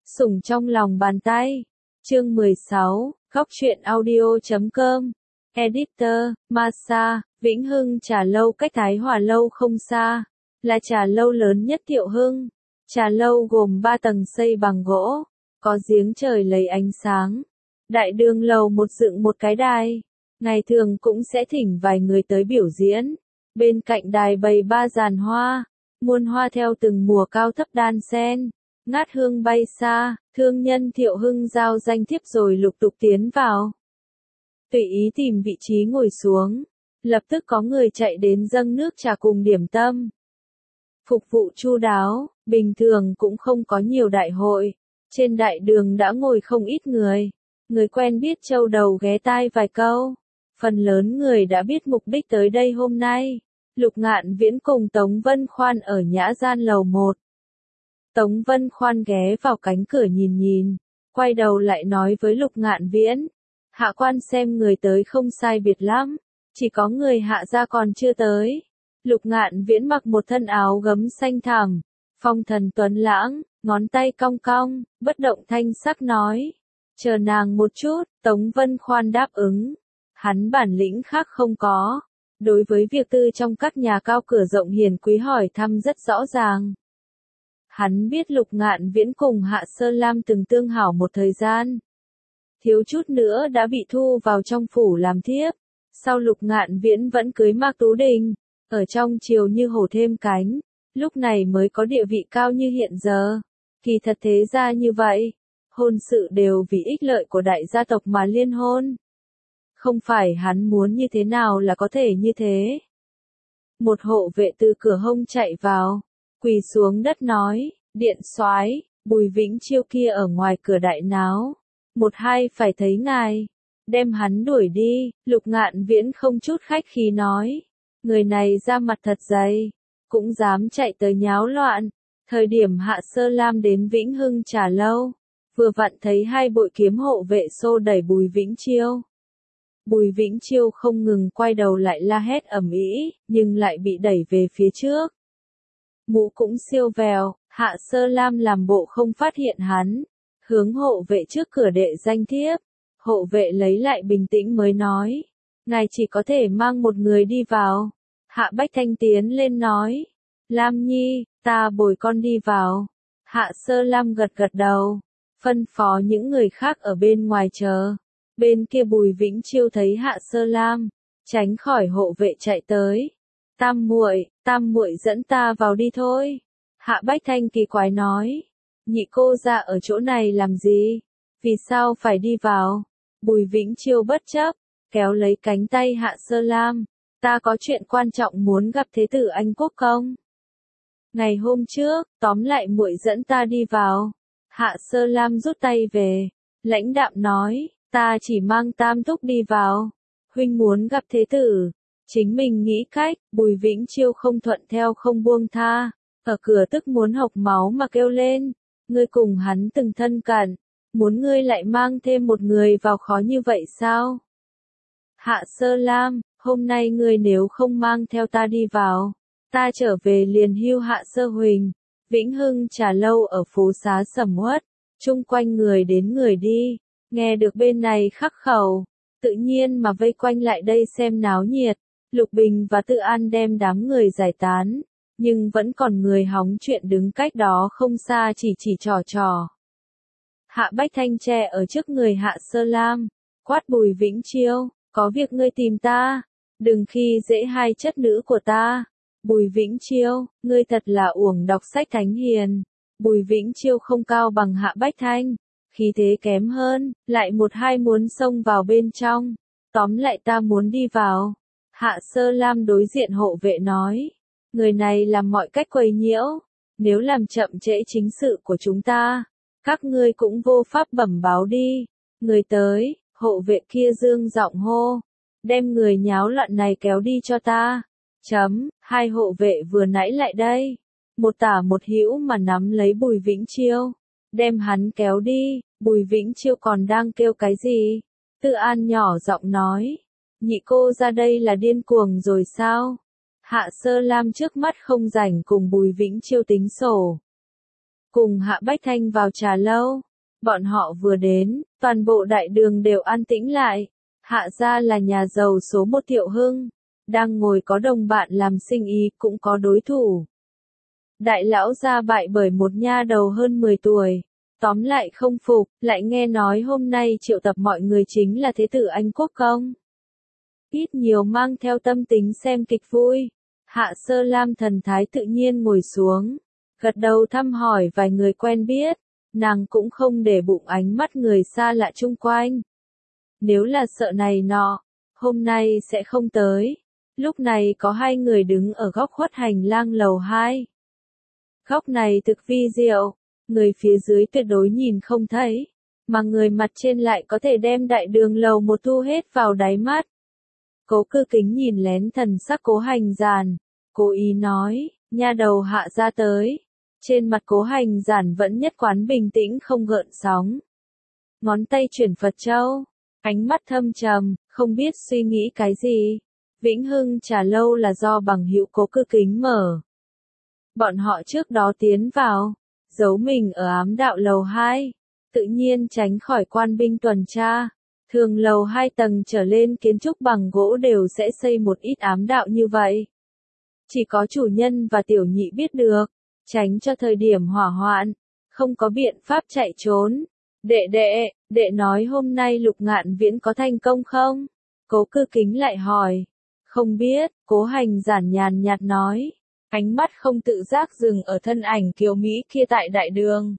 Sủng trong lòng bàn tay. Chương 16, Góc truyện audio.com. Editor, Masa, Vĩnh Hưng trà lâu cách Thái Hòa lâu không xa, là trà lâu lớn nhất Thiệu Hưng. Trà lâu gồm 3 tầng xây bằng gỗ, có giếng trời lấy ánh sáng. Đại đường lầu một dựng một cái đài, ngày thường cũng sẽ thỉnh vài người tới biểu diễn. Bên cạnh đài bày 3 giàn hoa, muôn hoa theo từng mùa cao thấp đan xen, ngát hương bay xa. Thương nhân Thiệu Hưng giao danh thiếp rồi lục tục tiến vào. Tùy ý tìm vị trí ngồi xuống, lập tức có người chạy đến dâng nước trà cùng điểm tâm. Phục vụ chu đáo, bình thường cũng không có nhiều đại hội, trên đại đường đã ngồi không ít người. Người quen biết châu đầu ghé tai vài câu, phần lớn người đã biết mục đích tới đây hôm nay. Lục Ngạn Viễn cùng Tống Vân Khoan ở nhã gian lầu 1. Tống Vân Khoan ghé vào cánh cửa nhìn, quay đầu lại nói với Lục Ngạn Viễn. Hạ quan xem người tới không sai biệt lắm, chỉ có người hạ gia còn chưa tới. Lục Ngạn Viễn mặc một thân áo gấm xanh thẳm, phong thần tuấn lãng, ngón tay cong cong, bất động thanh sắc nói. Chờ nàng một chút, Tống Vân Khoan đáp ứng. Hắn bản lĩnh khác không có. Đối với việc tư trong các nhà cao cửa rộng hiền quý hỏi thăm rất rõ ràng. Hắn biết Lục Ngạn Viễn cùng Hạ Sơ Lam từng tương hảo một thời gian. Thiếu chút nữa đã bị thu vào trong phủ làm thiếp. Sau Lục Ngạn Viễn vẫn cưới Mạc Tú Đình, ở trong triều như hổ thêm cánh, lúc này mới có địa vị cao như hiện giờ. Kỳ thật thế ra như vậy, hôn sự đều vì ích lợi của đại gia tộc mà liên hôn. Không phải hắn muốn như thế nào là có thể như thế. Một hộ vệ từ cửa hông chạy vào, quỳ xuống đất nói, điện soái, Bùi Vĩnh Chiêu kia ở ngoài cửa đại náo, 1-2 phải thấy ngài, đem hắn đuổi đi. Lục Ngạn Viễn không chút khách khí nói, người này ra mặt thật dày, cũng dám chạy tới nháo loạn. Thời điểm Hạ Sơ Lam đến Vĩnh Hưng trà lâu, vừa vặn thấy 2 bội kiếm hộ vệ xô đẩy Bùi Vĩnh Chiêu. Bùi Vĩnh Chiêu không ngừng quay đầu lại la hét ầm ĩ, nhưng lại bị đẩy về phía trước. Mũ cũng siêu vèo, Hạ Sơ Lam làm bộ không phát hiện hắn, hướng hộ vệ trước cửa đệ danh thiếp. Hộ vệ lấy lại bình tĩnh mới nói, ngài chỉ có thể mang một người đi vào. Hạ Bách Thanh tiến lên nói, Lam Nhi, ta bồi con đi vào. Hạ Sơ Lam gật gật đầu, phân phó những người khác ở bên ngoài chờ. Bên kia Bùi Vĩnh Chiêu thấy Hạ Sơ Lam, tránh khỏi hộ vệ chạy tới. Tam muội dẫn ta vào đi thôi. Hạ Bách Thanh kỳ quái nói, nhị cô ra ở chỗ này làm gì? Vì sao phải đi vào? Bùi Vĩnh Chiêu bất chấp, kéo lấy cánh tay Hạ Sơ Lam. Ta có chuyện quan trọng muốn gặp Thế tử Anh Quốc công. Ngày hôm trước, tóm lại muội dẫn ta đi vào. Hạ Sơ Lam rút tay về, lãnh đạm nói, ta chỉ mang Tam thúc đi vào. Huynh muốn gặp Thế tử, chính mình nghĩ cách. Bùi Vĩnh Chiêu không thuận theo không buông tha, ở cửa tức muốn hộc máu mà kêu lên, ngươi cùng hắn từng thân cận, muốn ngươi lại mang thêm một người vào khó như vậy sao? Hạ Sơ Lam, hôm nay ngươi nếu không mang theo ta đi vào, ta trở về liền hưu Hạ Sơ Huỳnh. Vĩnh Hưng trà lâu ở phố xá sầm uất, chung quanh người đến người đi, nghe được bên này khắc khẩu, tự nhiên mà vây quanh lại đây xem náo nhiệt. Lục Bình và Tự An đem đám người giải tán, nhưng vẫn còn người hóng chuyện đứng cách đó không xa chỉ trò. Hạ Bách Thanh che ở trước người Hạ Sơ Lam, quát Bùi Vĩnh Chiêu, có việc ngươi tìm ta, đừng khi dễ hai chất nữ của ta. Bùi Vĩnh Chiêu, ngươi thật là uổng đọc sách thánh hiền. Bùi Vĩnh Chiêu không cao bằng Hạ Bách Thanh, khí thế kém hơn, lại 1-2 muốn xông vào bên trong. Tóm lại ta muốn đi vào. Hạ Sơ Lam đối diện hộ vệ nói, người này làm mọi cách quấy nhiễu, nếu làm chậm trễ chính sự của chúng ta, các ngươi cũng vô pháp bẩm báo đi. Người tới, hộ vệ kia dương giọng hô, đem người nháo loạn này kéo đi cho ta. 2 hộ vệ vừa nãy lại đây, một tả một hữu mà nắm lấy Bùi Vĩnh Chiêu, đem hắn kéo đi. Bùi Vĩnh Chiêu còn đang kêu cái gì? Tự An nhỏ giọng nói, nhị cô ra đây là điên cuồng rồi sao? Hạ Sơ Lam trước mắt không rảnh cùng Bùi Vĩnh Chiêu tính sổ. cùng Hạ Bách Thanh vào trà lâu. Bọn họ vừa đến, toàn bộ đại đường đều an tĩnh lại. Hạ gia là nhà giàu số một Thiệu Hưng. Đang ngồi có đồng bạn làm sinh ý cũng có đối thủ. Đại lão gia bại bởi một nha đầu hơn 10 tuổi. Tóm lại không phục, lại nghe nói hôm nay triệu tập mọi người chính là thế tử Anh Quốc Công. Ít nhiều mang theo tâm tính xem kịch vui. Hạ Sơ Lam thần thái tự nhiên ngồi xuống, gật đầu thăm hỏi vài người quen biết, nàng cũng không để bụng ánh mắt người xa lạ chung quanh. Nếu là sợ này nọ, hôm nay sẽ không tới. Lúc này có hai người đứng ở góc khuất hành lang lầu 2. Góc này thực vi diệu, người phía dưới tuyệt đối nhìn không thấy, mà người mặt trên lại có thể đem đại đường lầu một thu hết vào đáy mắt. Cố Cư Kính nhìn lén thần sắc Cố Hành Giản, cố ý nói, nha đầu Hạ ra tới. Trên mặt Cố Hành Giản vẫn nhất quán bình tĩnh không gợn sóng. Ngón tay chuyển Phật châu, ánh mắt thâm trầm, không biết suy nghĩ cái gì. Vĩnh Hưng trà lâu là do bằng hữu Cố Cư Kính mở. Bọn họ trước đó tiến vào, giấu mình ở ám đạo lầu 2, tự nhiên tránh khỏi quan binh tuần tra. Thường lầu 2 tầng trở lên kiến trúc bằng gỗ đều sẽ xây một ít ám đạo như vậy. Chỉ có chủ nhân và tiểu nhị biết được, tránh cho thời điểm hỏa hoạn, không có biện pháp chạy trốn. Đệ nói hôm nay Lục Ngạn Viễn có thành công không? Cố Cư Kính lại hỏi. Không biết, Cố Hành Giản nhàn nhạt nói. Ánh mắt không tự giác dừng ở thân ảnh kiều Mỹ kia tại đại đường.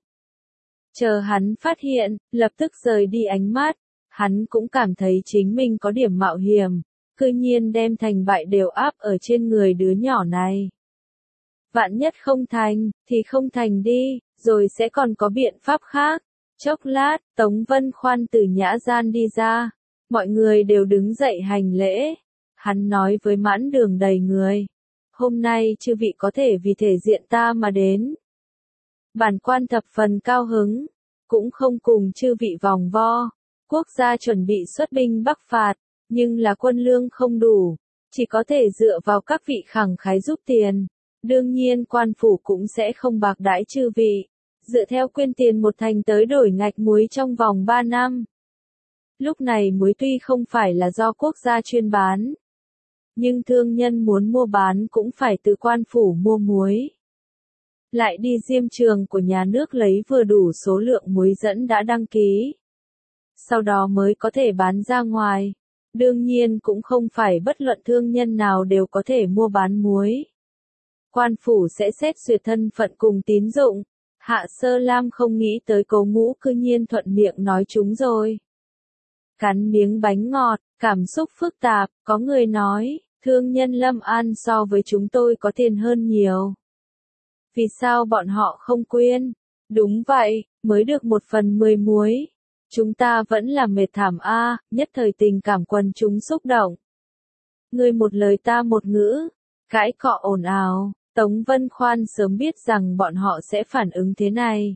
Chờ hắn phát hiện, lập tức rời đi ánh mắt. Hắn cũng cảm thấy chính mình có điểm mạo hiểm, cư nhiên đem thành bại đều áp ở trên người đứa nhỏ này. Vạn nhất không thành, thì không thành đi, rồi sẽ còn có biện pháp khác. Chốc lát, Tống Vân Khoan từ nhã gian đi ra, mọi người đều đứng dậy hành lễ. Hắn nói với mãn đường đầy người, hôm nay chư vị có thể vì thể diện ta mà đến. Bản quan thập phần cao hứng, cũng không cùng chư vị vòng vo. Quốc gia chuẩn bị xuất binh bắc phạt, nhưng là quân lương không đủ, chỉ có thể dựa vào các vị khẳng khái giúp tiền. Đương nhiên quan phủ cũng sẽ không bạc đãi chư vị, dựa theo quyên tiền một thành tới đổi ngạch muối trong vòng 3 năm. Lúc này muối tuy không phải là do quốc gia chuyên bán, nhưng thương nhân muốn mua bán cũng phải từ quan phủ mua muối. Lại đi diêm trường của nhà nước lấy vừa đủ số lượng muối dẫn đã đăng ký. Sau đó mới có thể bán ra ngoài. Đương nhiên cũng không phải bất luận thương nhân nào đều có thể mua bán muối. Quan phủ sẽ xét duyệt thân phận cùng tín dụng. Hạ Sơ Lam không nghĩ tới Cố Ngũ cư nhiên thuận miệng nói chúng rồi. Cắn miếng bánh ngọt, cảm xúc phức tạp, có người nói, thương nhân Lâm An so với chúng tôi có tiền hơn nhiều. Vì sao bọn họ không quyên? Đúng vậy, mới được 1/10 muối. Chúng ta vẫn là mệt thảm a, nhất thời tình cảm quần chúng xúc động. Ngươi một lời ta một ngữ, cãi cọ ồn ào, Tống Vân Khoan sớm biết rằng bọn họ sẽ phản ứng thế này.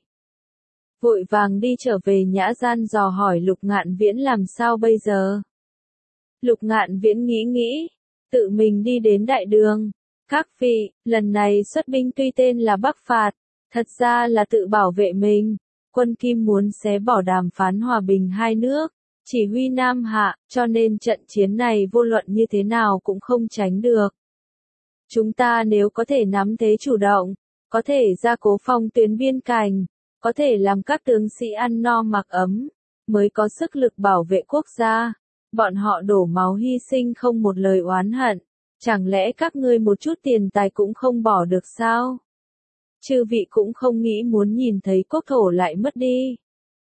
Vội vàng đi trở về nhã gian dò hỏi Lục Ngạn Viễn làm sao bây giờ. Lục Ngạn Viễn nghĩ, tự mình đi đến đại đường. Các vị, lần này xuất binh tuy tên là Bắc phạt, thật ra là tự bảo vệ mình. Quân Kim muốn xé bỏ đàm phán hòa bình hai nước, chỉ huy Nam Hạ, cho nên trận chiến này vô luận như thế nào cũng không tránh được. Chúng ta nếu có thể nắm thế chủ động, có thể gia cố phong tuyến biên cảnh, có thể làm các tướng sĩ ăn no mặc ấm, mới có sức lực bảo vệ quốc gia. Bọn họ đổ máu hy sinh không một lời oán hận, chẳng lẽ các ngươi một chút tiền tài cũng không bỏ được sao? Chư vị cũng không nghĩ muốn nhìn thấy quốc thổ lại mất đi.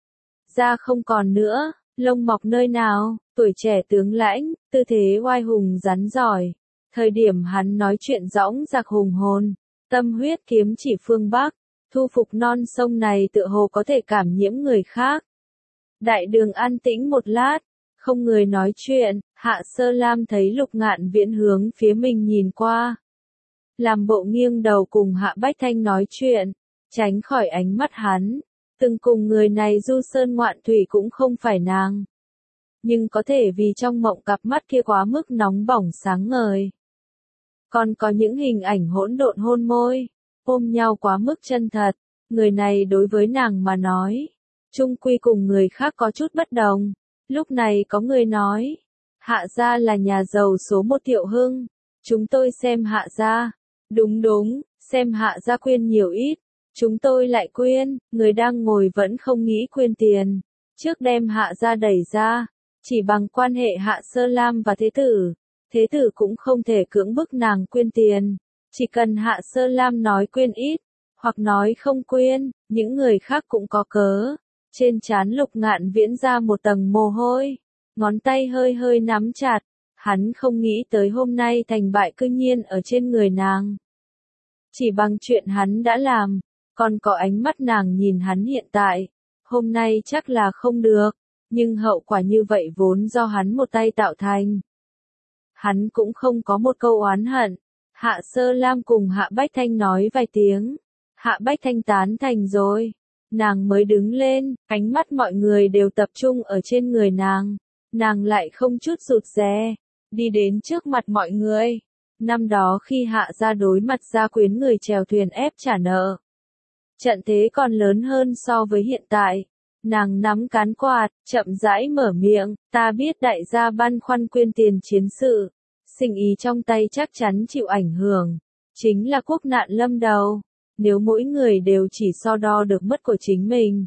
Da không còn nữa, lông mọc nơi nào, tuổi trẻ tướng lãnh, tư thế oai hùng rắn giỏi. Thời điểm hắn nói chuyện dõng dạc hùng hồn, tâm huyết kiếm chỉ phương Bắc, thu phục non sông này tựa hồ có thể cảm nhiễm người khác. Đại đường an tĩnh một lát, không người nói chuyện, Hạ Sơ Lam thấy Lục Ngạn Viễn hướng phía mình nhìn qua. Làm bộ nghiêng đầu cùng Hạ Bách Thanh nói chuyện, tránh khỏi ánh mắt hắn. Từng cùng người này du sơn ngoạn thủy cũng không phải nàng. Nhưng có thể vì trong mộng cặp mắt kia quá mức nóng bỏng sáng ngời. Còn có những hình ảnh hỗn độn hôn môi, ôm nhau quá mức chân thật. Người này đối với nàng mà nói, chung quy cùng người khác có chút bất đồng. Lúc này có người nói, Hạ gia là nhà giàu số một Thiệu Hưng, chúng tôi xem Hạ gia. Đúng đúng, xem Hạ gia quyên nhiều ít, chúng tôi lại quyên, người đang ngồi vẫn không nghĩ quyên tiền. Trước đem Hạ gia đẩy ra, chỉ bằng quan hệ Hạ Sơ Lam và Thế tử cũng không thể cưỡng bức nàng quyên tiền. Chỉ cần Hạ Sơ Lam nói quyên ít, hoặc nói không quyên, những người khác cũng có cớ. Trên trán Lục Ngạn Viễn ra một tầng mồ hôi, ngón tay hơi hơi nắm chặt, hắn không nghĩ tới hôm nay thành bại cư nhiên ở trên người nàng. Chỉ bằng chuyện hắn đã làm, còn có ánh mắt nàng nhìn hắn hiện tại, hôm nay chắc là không được, nhưng hậu quả như vậy vốn do hắn một tay tạo thành. Hắn cũng không có một câu oán hận. Hạ Sơ Lam cùng Hạ Bách Thanh nói vài tiếng, Hạ Bách Thanh tán thành rồi, nàng mới đứng lên, ánh mắt mọi người đều tập trung ở trên người nàng lại không chút rụt rè, đi đến trước mặt mọi người. Năm đó khi Hạ gia đối mặt Gia Quyến người chèo thuyền ép trả nợ, trận thế còn lớn hơn so với hiện tại. Nàng nắm cán quạt, chậm rãi mở miệng, ta biết đại gia băn khoăn quyên tiền chiến sự, sinh ý trong tay chắc chắn chịu ảnh hưởng, chính là quốc nạn lâm đầu, nếu mỗi người đều chỉ so đo được mất của chính mình,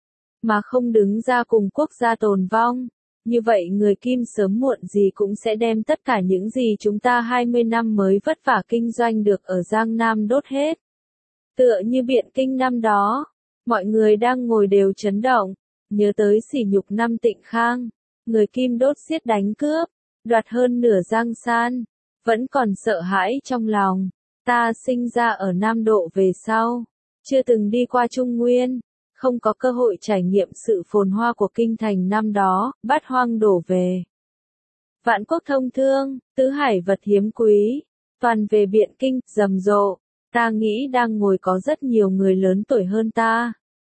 mà không đứng ra cùng quốc gia tồn vong, như vậy người Kim sớm muộn gì cũng sẽ đem tất cả những gì chúng ta 20 năm mới vất vả kinh doanh được ở Giang Nam đốt hết. Tựa như Biện Kinh năm đó, mọi người đang ngồi đều chấn động, nhớ tới sỉ nhục năm Tịnh Khang, người Kim đốt giết đánh cướp, đoạt hơn nửa Giang San, vẫn còn sợ hãi trong lòng. Ta sinh ra ở Nam Độ về sau, chưa từng đi qua Trung Nguyên, không có cơ hội trải nghiệm sự phồn hoa của kinh thành năm đó, bát hoang đổ về. Vạn quốc thông thương, tứ hải vật hiếm quý, toàn về Biện Kinh, rầm rộ, ta nghĩ đang ngồi có rất nhiều người lớn tuổi hơn ta.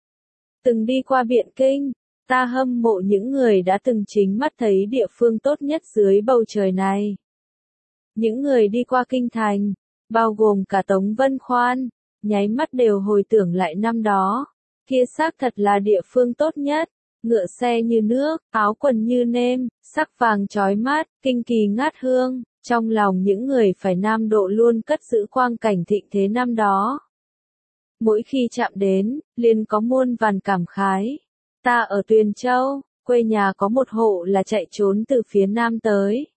Từng đi qua Biện Kinh, ta hâm mộ những người đã từng chính mắt thấy địa phương tốt nhất dưới bầu trời này. Những người đi qua kinh thành, bao gồm cả Tống Vân Khoan, nháy mắt đều hồi tưởng lại năm đó. Kia xác thật là địa phương tốt nhất, ngựa xe như nước, áo quần như nêm, sắc vàng chói mắt, kinh kỳ ngát hương, trong lòng những người phải Nam Độ luôn cất giữ quang cảnh thịnh thế năm đó. Mỗi khi chạm đến, liền có muôn vàn cảm khái. Ta ở Tuyền Châu, quê nhà có một hộ là chạy trốn từ phía Nam tới.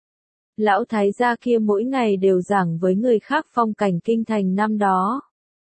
Lão thái gia kia mỗi ngày đều giảng với người khác phong cảnh kinh thành năm đó.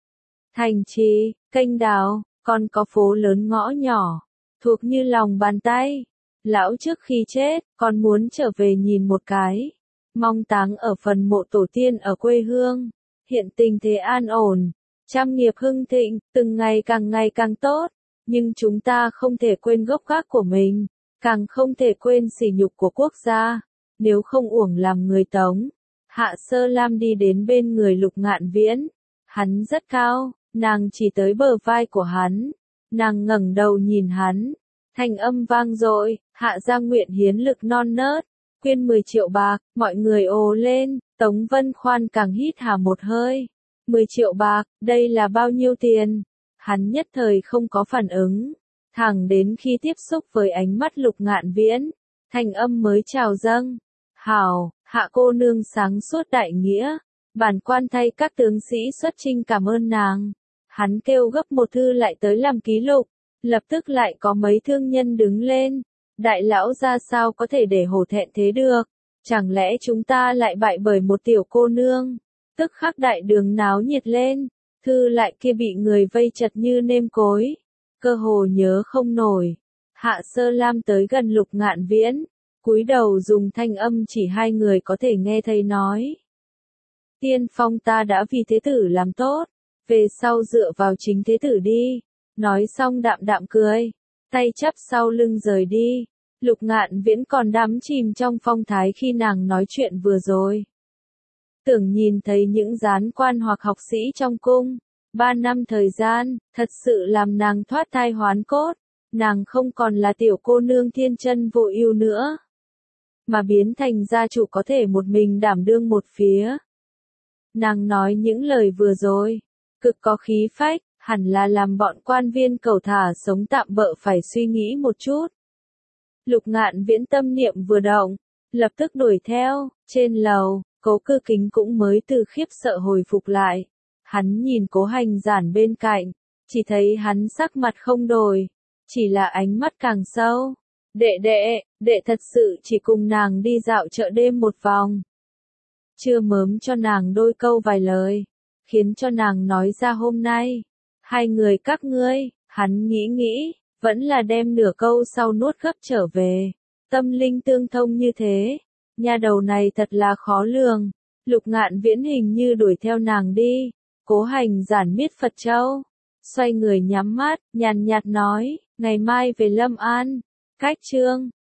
Thành trì, kênh đào, còn có phố lớn ngõ nhỏ, thuộc như lòng bàn tay. Lão trước khi chết, còn muốn trở về nhìn một cái. Mong táng ở phần mộ tổ tiên ở quê hương. Hiện tình thế an ổn, trăm nghiệp hưng thịnh, từng ngày càng tốt. Nhưng chúng ta không thể quên gốc gác của mình, càng không thể quên sỉ nhục của quốc gia. Nếu không uổng làm người Tống. Hạ Sơ Lam đi đến bên người Lục Ngạn Viễn. Hắn rất cao, nàng chỉ tới bờ vai của hắn. Nàng ngẩng đầu nhìn hắn. Thanh âm vang dội, Hạ gia nguyện hiến lực non nớt. Quyên 10 triệu bạc, mọi người ồ lên. Tống Vân Khoan càng hít hà một hơi. 10 triệu bạc, đây là bao nhiêu tiền? Hắn nhất thời không có phản ứng. Thẳng đến khi tiếp xúc với ánh mắt Lục Ngạn Viễn, thanh âm mới trào dâng. Hảo, Hạ cô nương sáng suốt đại nghĩa, bản quan thay các tướng sĩ xuất chinh cảm ơn nàng. Hắn kêu gấp một thư lại tới làm ký lục, lập tức lại có mấy thương nhân đứng lên. Đại lão ra sao có thể để hổ thẹn thế được, chẳng lẽ chúng ta lại bại bởi một tiểu cô nương? Tức khắc đại đường náo nhiệt lên, thư lại kia bị người vây chật như nêm cối, cơ hồ nhớ không nổi. Hạ Sơ Lam tới gần Lục Ngạn Viễn, cúi đầu dùng thanh âm chỉ hai người có thể nghe thấy nói. Tiên phong ta đã vì thế tử làm tốt, về sau dựa vào chính thế tử đi. Nói xong đạm đạm cười, tay chắp sau lưng rời đi. Lục Ngạn Viễn còn đắm chìm trong phong thái khi nàng nói chuyện vừa rồi. Tưởng nhìn thấy những gián quan hoặc học sĩ trong cung. 3 năm thời gian, thật sự làm nàng thoát thai hoán cốt. Nàng không còn là tiểu cô nương thiên chân vô ưu nữa, mà biến thành gia chủ có thể một mình đảm đương một phía. Nàng nói những lời vừa rồi, cực có khí phách, hẳn là làm bọn quan viên cầu thả sống tạm bợ phải suy nghĩ một chút. Lục Ngạn Viễn tâm niệm vừa động, lập tức đuổi theo, trên lầu, Cố Cư Kính cũng mới từ khiếp sợ hồi phục lại. Hắn nhìn Cố Hành Giản bên cạnh, chỉ thấy hắn sắc mặt không đổi, chỉ là ánh mắt càng sâu. Đệ thật sự chỉ cùng nàng đi dạo chợ đêm một vòng. Chưa mớm cho nàng đôi câu vài lời, khiến cho nàng nói ra hôm nay. Hai người các ngươi, hắn nghĩ, vẫn là đem nửa câu sau nuốt gấp trở về. Tâm linh tương thông như thế, nha đầu này thật là khó lường. Lục Ngạn Viễn hình như đuổi theo nàng đi. Cố Hành Giản miết Phật Châu, xoay người nhắm mắt, nhàn nhạt nói, ngày mai về Lâm An. Cách chương